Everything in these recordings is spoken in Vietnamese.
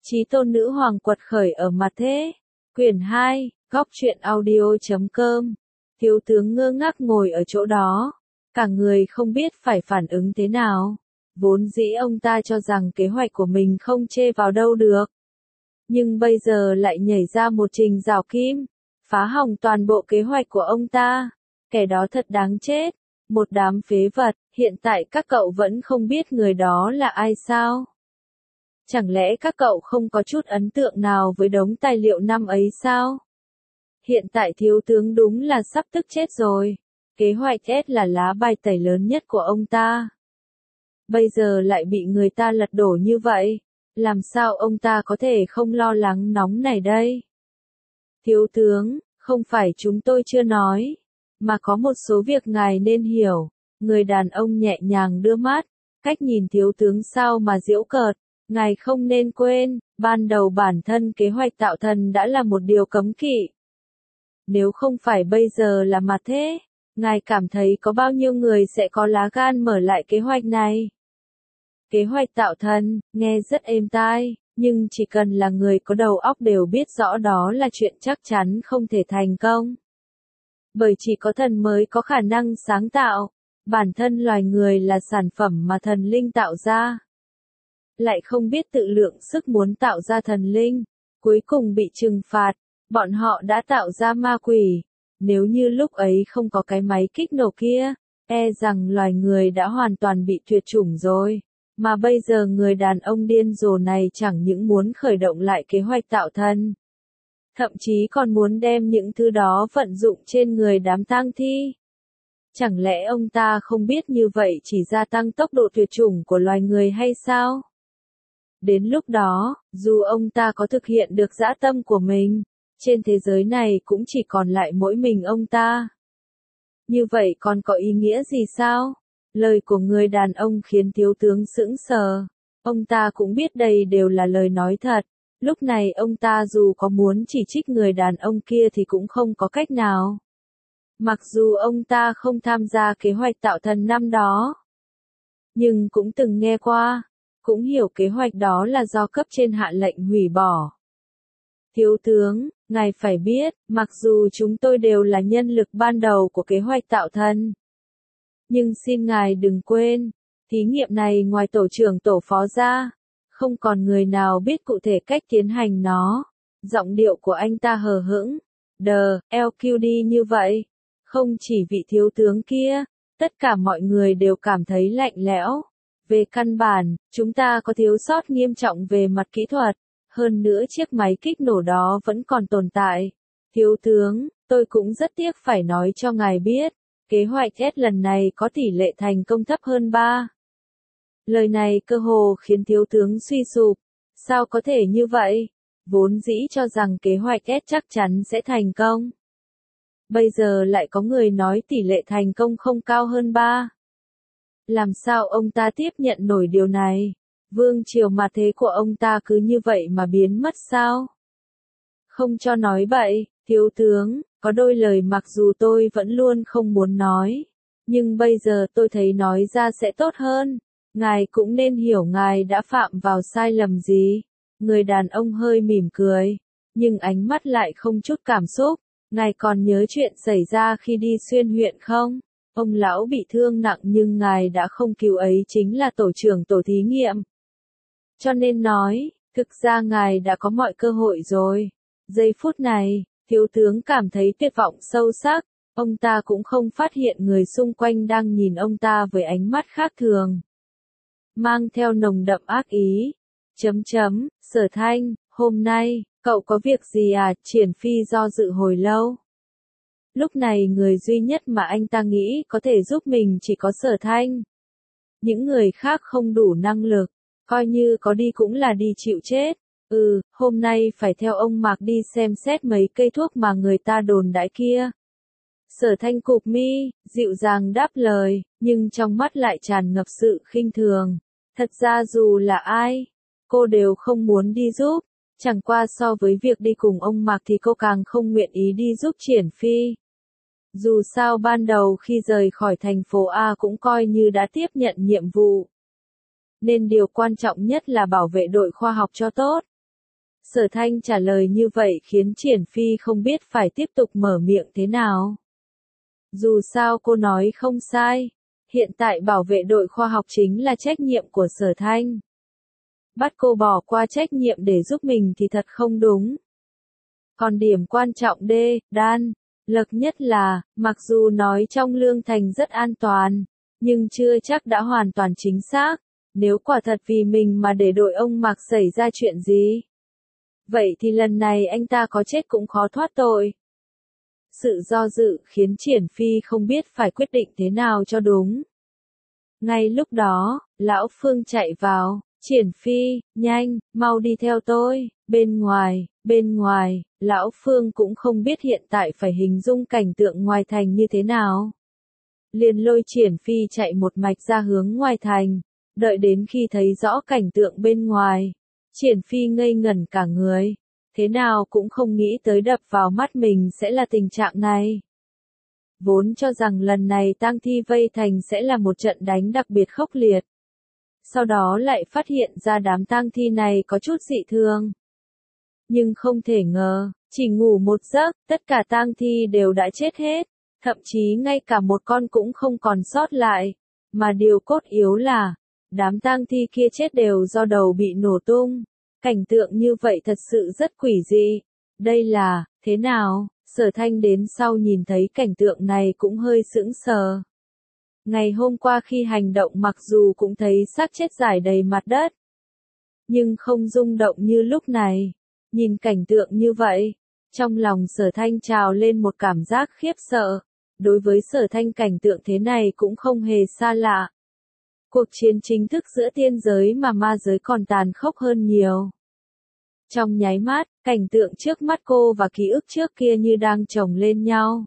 Chí tôn nữ hoàng quật khởi ở mặt thế. Quyển 2, góc truyện audio.com. Thiếu tướng ngơ ngác ngồi ở chỗ đó. Cả người không biết phải phản ứng thế nào. Vốn dĩ ông ta cho rằng kế hoạch của mình không chê vào đâu được. Nhưng bây giờ lại nhảy ra một trình rào kim. Phá hỏng toàn bộ kế hoạch của ông ta. Kẻ đó thật đáng chết. Một đám phế vật, hiện tại các cậu vẫn không biết người đó là ai sao? Chẳng lẽ các cậu không có chút ấn tượng nào với đống tài liệu năm ấy sao? Hiện tại thiếu tướng đúng là sắp tức chết rồi. Kế hoạch S là lá bài tẩy lớn nhất của ông ta. Bây giờ lại bị người ta lật đổ như vậy. Làm sao ông ta có thể không lo lắng nóng này đây? Thiếu tướng, không phải chúng tôi chưa nói. Mà có một số việc ngài nên hiểu. Người đàn ông nhẹ nhàng đưa mắt. Cách nhìn thiếu tướng sao mà giễu cợt. Ngài không nên quên, ban đầu bản thân kế hoạch tạo thần đã là một điều cấm kỵ. Nếu không phải bây giờ là mặt thế, ngài cảm thấy có bao nhiêu người sẽ có lá gan mở lại kế hoạch này? Kế hoạch tạo thần, nghe rất êm tai, nhưng chỉ cần là người có đầu óc đều biết rõ đó là chuyện chắc chắn không thể thành công. Bởi chỉ có thần mới có khả năng sáng tạo, bản thân loài người là sản phẩm mà thần linh tạo ra. Lại không biết tự lượng sức muốn tạo ra thần linh, cuối cùng bị trừng phạt, bọn họ đã tạo ra ma quỷ. Nếu như lúc ấy không có cái máy kích nổ kia, e rằng loài người đã hoàn toàn bị tuyệt chủng rồi. Mà bây giờ người đàn ông điên rồ này chẳng những muốn khởi động lại kế hoạch tạo thần, thậm chí còn muốn đem những thứ đó vận dụng trên người đám tang thi. Chẳng lẽ ông ta không biết như vậy chỉ gia tăng tốc độ tuyệt chủng của loài người hay sao? Đến lúc đó, dù ông ta có thực hiện được dã tâm của mình, trên thế giới này cũng chỉ còn lại mỗi mình ông ta. Như vậy còn có ý nghĩa gì sao? Lời của người đàn ông khiến thiếu tướng sững sờ. Ông ta cũng biết đây đều là lời nói thật. Lúc này ông ta dù có muốn chỉ trích người đàn ông kia thì cũng không có cách nào. Mặc dù ông ta không tham gia kế hoạch tạo thần năm đó, nhưng cũng từng nghe qua. Cũng hiểu kế hoạch đó là do cấp trên hạ lệnh hủy bỏ. Thiếu tướng, ngài phải biết, mặc dù chúng tôi đều là nhân lực ban đầu của kế hoạch tạo thần, nhưng xin ngài đừng quên, thí nghiệm này ngoài tổ trưởng tổ phó ra, không còn người nào biết cụ thể cách tiến hành nó. Giọng điệu của anh ta hờ hững, LQD như vậy. Không chỉ vị thiếu tướng kia, tất cả mọi người đều cảm thấy lạnh lẽo. Về căn bản, chúng ta có thiếu sót nghiêm trọng về mặt kỹ thuật, hơn nữa chiếc máy kích nổ đó vẫn còn tồn tại. Thiếu tướng, tôi cũng rất tiếc phải nói cho ngài biết, kế hoạch S lần này có tỷ lệ thành công thấp hơn 3. Lời này cơ hồ khiến thiếu tướng suy sụp. Sao có thể như vậy? Vốn dĩ cho rằng kế hoạch S chắc chắn sẽ thành công. Bây giờ lại có người nói tỷ lệ thành công không cao hơn 3. Làm sao ông ta tiếp nhận nổi điều này? Vương triều mà thế của ông ta cứ như vậy mà biến mất sao? Không cho nói bậy, thiếu tướng, có đôi lời mặc dù tôi vẫn luôn không muốn nói. Nhưng bây giờ tôi thấy nói ra sẽ tốt hơn. Ngài cũng nên hiểu ngài đã phạm vào sai lầm gì. Người đàn ông hơi mỉm cười, nhưng ánh mắt lại không chút cảm xúc. Ngài còn nhớ chuyện xảy ra khi đi xuyên huyện không? Ông lão bị thương nặng nhưng ngài đã không cứu ấy chính là tổ trưởng tổ thí nghiệm. Cho nên nói, thực ra ngài đã có mọi cơ hội rồi. Giây phút này, thiếu tướng cảm thấy tuyệt vọng sâu sắc. Ông ta cũng không phát hiện người xung quanh đang nhìn ông ta với ánh mắt khác thường, mang theo nồng đậm ác ý. Sở Thanh, hôm nay, cậu có việc gì à? Triển Phi do dự hồi lâu. Lúc này người duy nhất mà anh ta nghĩ có thể giúp mình chỉ có Sở Thanh. Những người khác không đủ năng lực, coi như có đi cũng là đi chịu chết. Hôm nay phải theo ông Mạc đi xem xét mấy cây thuốc mà người ta đồn đãi kia. Sở Thanh cụp mi, dịu dàng đáp lời, nhưng trong mắt lại tràn ngập sự khinh thường. Thật ra dù là ai, cô đều không muốn đi giúp. Chẳng qua so với việc đi cùng ông Mạc thì cô càng không nguyện ý đi giúp Triển Phi. Dù sao ban đầu khi rời khỏi thành phố A cũng coi như đã tiếp nhận nhiệm vụ. Nên điều quan trọng nhất là bảo vệ đội khoa học cho tốt. Sở Thanh trả lời như vậy khiến Triển Phi không biết phải tiếp tục mở miệng thế nào. Dù sao cô nói không sai, hiện tại bảo vệ đội khoa học chính là trách nhiệm của Sở Thanh. Bắt cô bỏ qua trách nhiệm để giúp mình thì thật không đúng. Còn điểm quan trọng đan lực nhất là, mặc dù nói trong Lương Thành rất an toàn, nhưng chưa chắc đã hoàn toàn chính xác. Nếu quả thật vì mình mà để đội ông Mạc xảy ra chuyện gì, vậy thì lần này anh ta có chết cũng khó thoát tội. Sự do dự khiến Triển Phi không biết phải quyết định thế nào cho đúng. Ngay lúc đó, Lão Phương chạy vào, Triển Phi, nhanh, mau đi theo tôi, bên ngoài, Lão Phương cũng không biết hiện tại phải hình dung cảnh tượng ngoài thành như thế nào. Liền lôi Triển Phi chạy một mạch ra hướng ngoài thành, đợi đến khi thấy rõ cảnh tượng bên ngoài. Triển Phi ngây ngẩn cả người, thế nào cũng không nghĩ tới đập vào mắt mình sẽ là tình trạng này. Vốn cho rằng lần này tang thi vây thành sẽ là một trận đánh đặc biệt khốc liệt. Sau đó lại phát hiện ra đám tang thi này có chút dị thường. Nhưng không thể ngờ, chỉ ngủ một giấc, tất cả tang thi đều đã chết hết, thậm chí ngay cả một con cũng không còn sót lại. Mà điều cốt yếu là, đám tang thi kia chết đều do đầu bị nổ tung. Cảnh tượng như vậy thật sự rất quỷ dị. Đây là, thế nào? Sở Thanh đến sau nhìn thấy cảnh tượng này cũng hơi sững sờ. Ngày hôm qua khi hành động mặc dù cũng thấy xác chết rải đầy mặt đất, nhưng không rung động như lúc này. Nhìn cảnh tượng như vậy, trong lòng Sở Thanh trào lên một cảm giác khiếp sợ. Đối với Sở Thanh cảnh tượng thế này cũng không hề xa lạ. Cuộc chiến chính thức giữa tiên giới mà ma giới còn tàn khốc hơn nhiều. Trong nháy mắt, cảnh tượng trước mắt cô và ký ức trước kia như đang chồng lên nhau.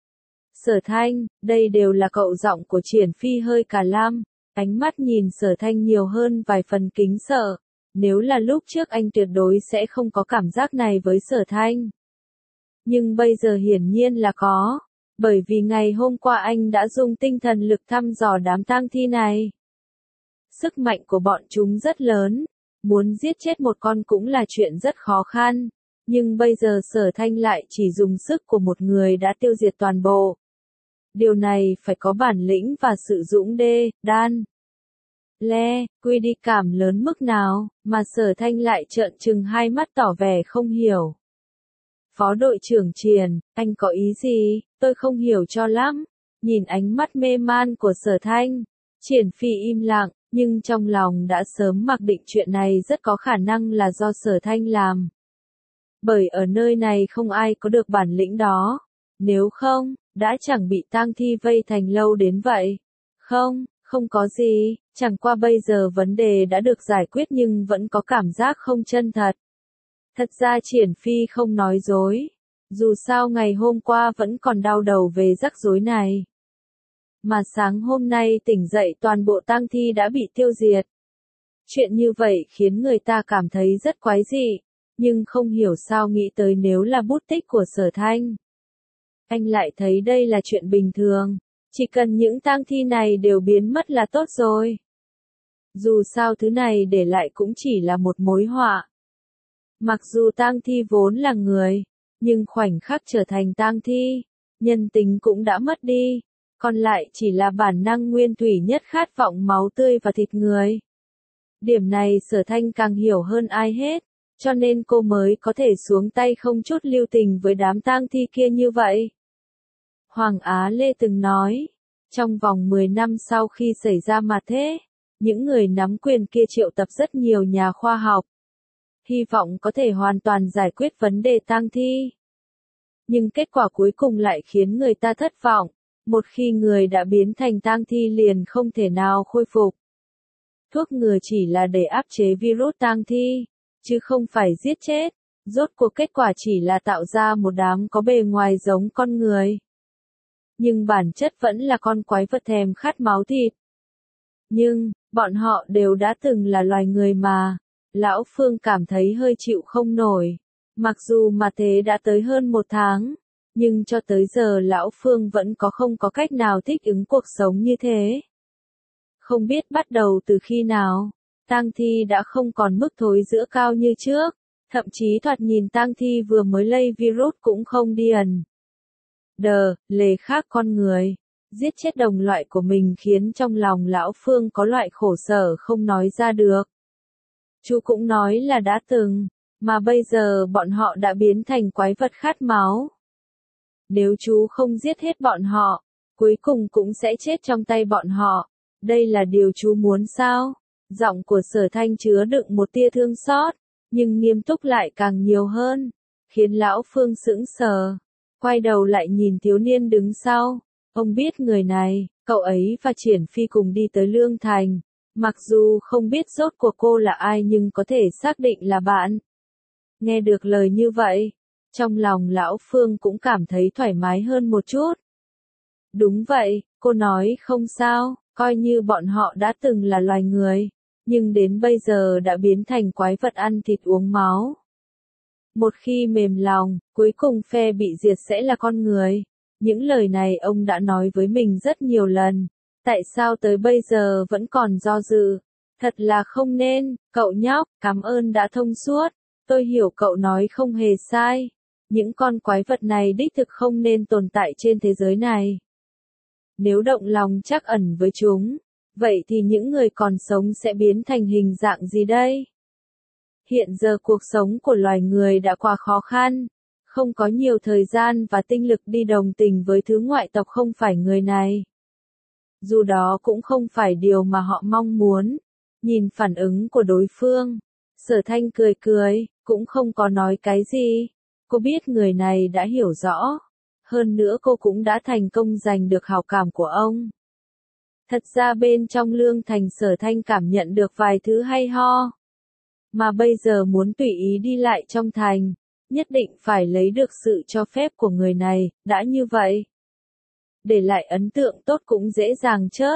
Sở Thanh, đây đều là cậu. Giọng của Triển Phi hơi cả lam, ánh mắt nhìn Sở Thanh nhiều hơn vài phần kính sợ. Nếu là lúc trước anh tuyệt đối sẽ không có cảm giác này với Sở Thanh. Nhưng bây giờ hiển nhiên là có, bởi vì ngày hôm qua anh đã dùng tinh thần lực thăm dò đám tang thi này. Sức mạnh của bọn chúng rất lớn, muốn giết chết một con cũng là chuyện rất khó khăn, nhưng bây giờ Sở Thanh lại chỉ dùng sức của một người đã tiêu diệt toàn bộ. Điều này phải có bản lĩnh và sự dũng đan. Quy đi cảm lớn mức nào, mà Sở Thanh lại trợn trừng hai mắt tỏ vẻ không hiểu. Phó đội trưởng Triển, anh có ý gì, tôi không hiểu cho lắm. Nhìn ánh mắt mê man của Sở Thanh, Triển Phi im lặng, nhưng trong lòng đã sớm mặc định chuyện này rất có khả năng là do Sở Thanh làm. Bởi ở nơi này không ai có được bản lĩnh đó. Nếu không, đã chẳng bị tang thi vây thành lâu đến vậy. Không có gì, chẳng qua bây giờ vấn đề đã được giải quyết nhưng vẫn có cảm giác không chân thật. Thật ra Triển Phi không nói dối. Dù sao ngày hôm qua vẫn còn đau đầu về rắc rối này. Mà sáng hôm nay tỉnh dậy toàn bộ tang thi đã bị tiêu diệt. Chuyện như vậy khiến người ta cảm thấy rất quái dị, nhưng không hiểu sao nghĩ tới nếu là bút tích của Sở Thanh. Anh lại thấy đây là chuyện bình thường, chỉ cần những tang thi này đều biến mất là tốt rồi. Dù sao thứ này để lại cũng chỉ là một mối họa. Mặc dù tang thi vốn là người, nhưng khoảnh khắc trở thành tang thi, nhân tính cũng đã mất đi. Còn lại chỉ là bản năng nguyên thủy nhất khát vọng máu tươi và thịt người. Điểm này Sở Thanh càng hiểu hơn ai hết, cho nên cô mới có thể xuống tay không chút lưu tình với đám tang thi kia như vậy. Hoàng Á Lê từng nói, trong vòng 10 năm sau khi xảy ra ma thế, những người nắm quyền kia triệu tập rất nhiều nhà khoa học. Hy vọng có thể hoàn toàn giải quyết vấn đề tang thi. Nhưng kết quả cuối cùng lại khiến người ta thất vọng. Một khi người đã biến thành tang thi liền không thể nào khôi phục. Thuốc ngừa chỉ là để áp chế virus tang thi, chứ không phải giết chết. Rốt cuộc kết quả chỉ là tạo ra một đám có bề ngoài giống con người. Nhưng bản chất vẫn là con quái vật thèm khát máu thịt. Nhưng, bọn họ đều đã từng là loài người mà. Lão Phương cảm thấy hơi chịu không nổi. Mặc dù mà thế đã tới hơn 1 tháng. Nhưng cho tới giờ Lão Phương vẫn không có cách nào thích ứng cuộc sống như thế. Không biết bắt đầu từ khi nào, tang thi đã không còn mức thối rữa cao như trước, Thậm chí thoạt nhìn tang thi vừa mới lây virus cũng không điền. Lề khác con người. Giết chết đồng loại của mình khiến trong lòng lão Phương có loại khổ sở không nói ra được. Chú cũng nói là đã từng, mà bây giờ bọn họ đã biến thành quái vật khát máu. Nếu chú không giết hết bọn họ, cuối cùng cũng sẽ chết trong tay bọn họ. Đây là điều chú muốn sao? Giọng của Sở Thanh chứa đựng một tia thương xót, nhưng nghiêm túc lại càng nhiều hơn, khiến lão Phương sững sờ. Quay đầu lại nhìn thiếu niên đứng sau. Ông biết người này, cậu ấy và Triển Phi cùng đi tới Lương Thành. Mặc dù không biết rốt cuộc cô là ai nhưng có thể xác định là bạn. Nghe được lời như vậy, trong lòng lão Phương cũng cảm thấy thoải mái hơn một chút. Đúng vậy, cô nói không sao, coi như bọn họ đã từng là loài người, nhưng đến bây giờ đã biến thành quái vật ăn thịt uống máu. Một khi mềm lòng, cuối cùng phe bị diệt sẽ là con người. Những lời này ông đã nói với mình rất nhiều lần. Tại sao tới bây giờ vẫn còn do dự? Thật là không nên, cậu nhóc, cảm ơn đã thông suốt. Tôi hiểu cậu nói không hề sai. Những con quái vật này đích thực không nên tồn tại trên thế giới này. Nếu động lòng trắc ẩn với chúng, vậy thì những người còn sống sẽ biến thành hình dạng gì đây? Hiện giờ cuộc sống của loài người đã quá khó khăn, không có nhiều thời gian và tinh lực đi đồng tình với thứ ngoại tộc không phải người này. Dù đó cũng không phải điều mà họ mong muốn. Nhìn phản ứng của đối phương, Sở Thanh cười cười, cũng không có nói cái gì. Cô biết người này đã hiểu rõ. Hơn nữa cô cũng đã thành công giành được hảo cảm của ông. Thật ra bên trong Lương Thành Sở Thanh cảm nhận được vài thứ hay ho. Mà bây giờ muốn tùy ý đi lại trong thành, nhất định phải lấy được sự cho phép của người này, đã như vậy. Để lại ấn tượng tốt cũng dễ dàng chớt.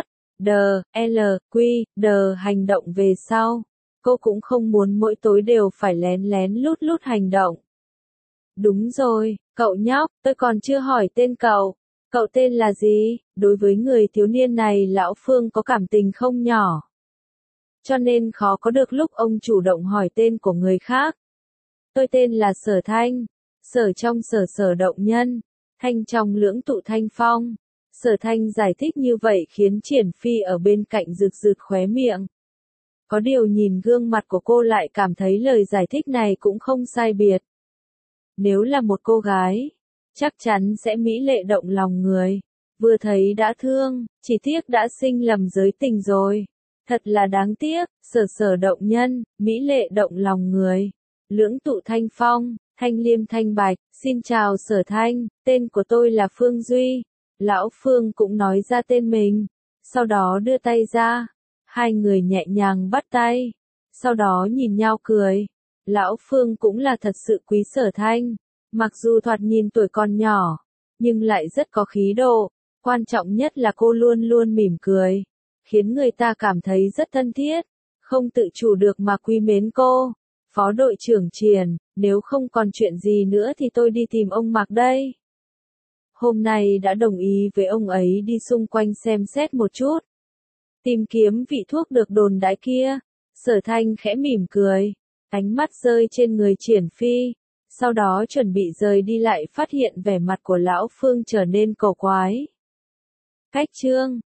Hành động về sau. Cô cũng không muốn mỗi tối đều phải lén lén lút lút hành động. Đúng rồi, cậu nhóc, tôi còn chưa hỏi tên cậu. Cậu tên là gì? Đối với người thiếu niên này lão Phương có cảm tình không nhỏ. Cho nên khó có được lúc ông chủ động hỏi tên của người khác. Tôi tên là Sở Thanh. Sở trong sở động nhân. Thanh trong lưỡng tụ thanh phong. Sở Thanh giải thích như vậy khiến Triển Phi ở bên cạnh rực rực khóe miệng. Có điều nhìn gương mặt của cô lại cảm thấy lời giải thích này cũng không sai biệt. Nếu là một cô gái, chắc chắn sẽ mỹ lệ động lòng người. Vừa thấy đã thương, chỉ tiếc đã sinh lầm giới tình rồi. Thật là đáng tiếc, sở động nhân, mỹ lệ động lòng người. Lưỡng tụ thanh phong, thanh liêm thanh bạch, xin chào Sở Thanh, tên của tôi là Phương Duy. Lão Phương cũng nói ra tên mình, sau đó đưa tay ra. Hai người nhẹ nhàng bắt tay, sau đó nhìn nhau cười. Lão Phương cũng là thật sự quý Sở Thanh, mặc dù thoạt nhìn tuổi còn nhỏ, nhưng lại rất có khí độ. Quan trọng nhất là cô luôn luôn mỉm cười, khiến người ta cảm thấy rất thân thiết, không tự chủ được mà quý mến cô. Phó đội trưởng Triển, nếu không còn chuyện gì nữa thì tôi đi tìm ông Mạc đây. Hôm nay đã đồng ý với ông ấy đi xung quanh xem xét một chút. Tìm kiếm vị thuốc được đồn đãi kia. Sở Thanh khẽ mỉm cười, ánh mắt rơi trên người Triển Phi, sau đó chuẩn bị rời đi lại phát hiện vẻ mặt của lão Phương trở nên cổ quái. Cách chương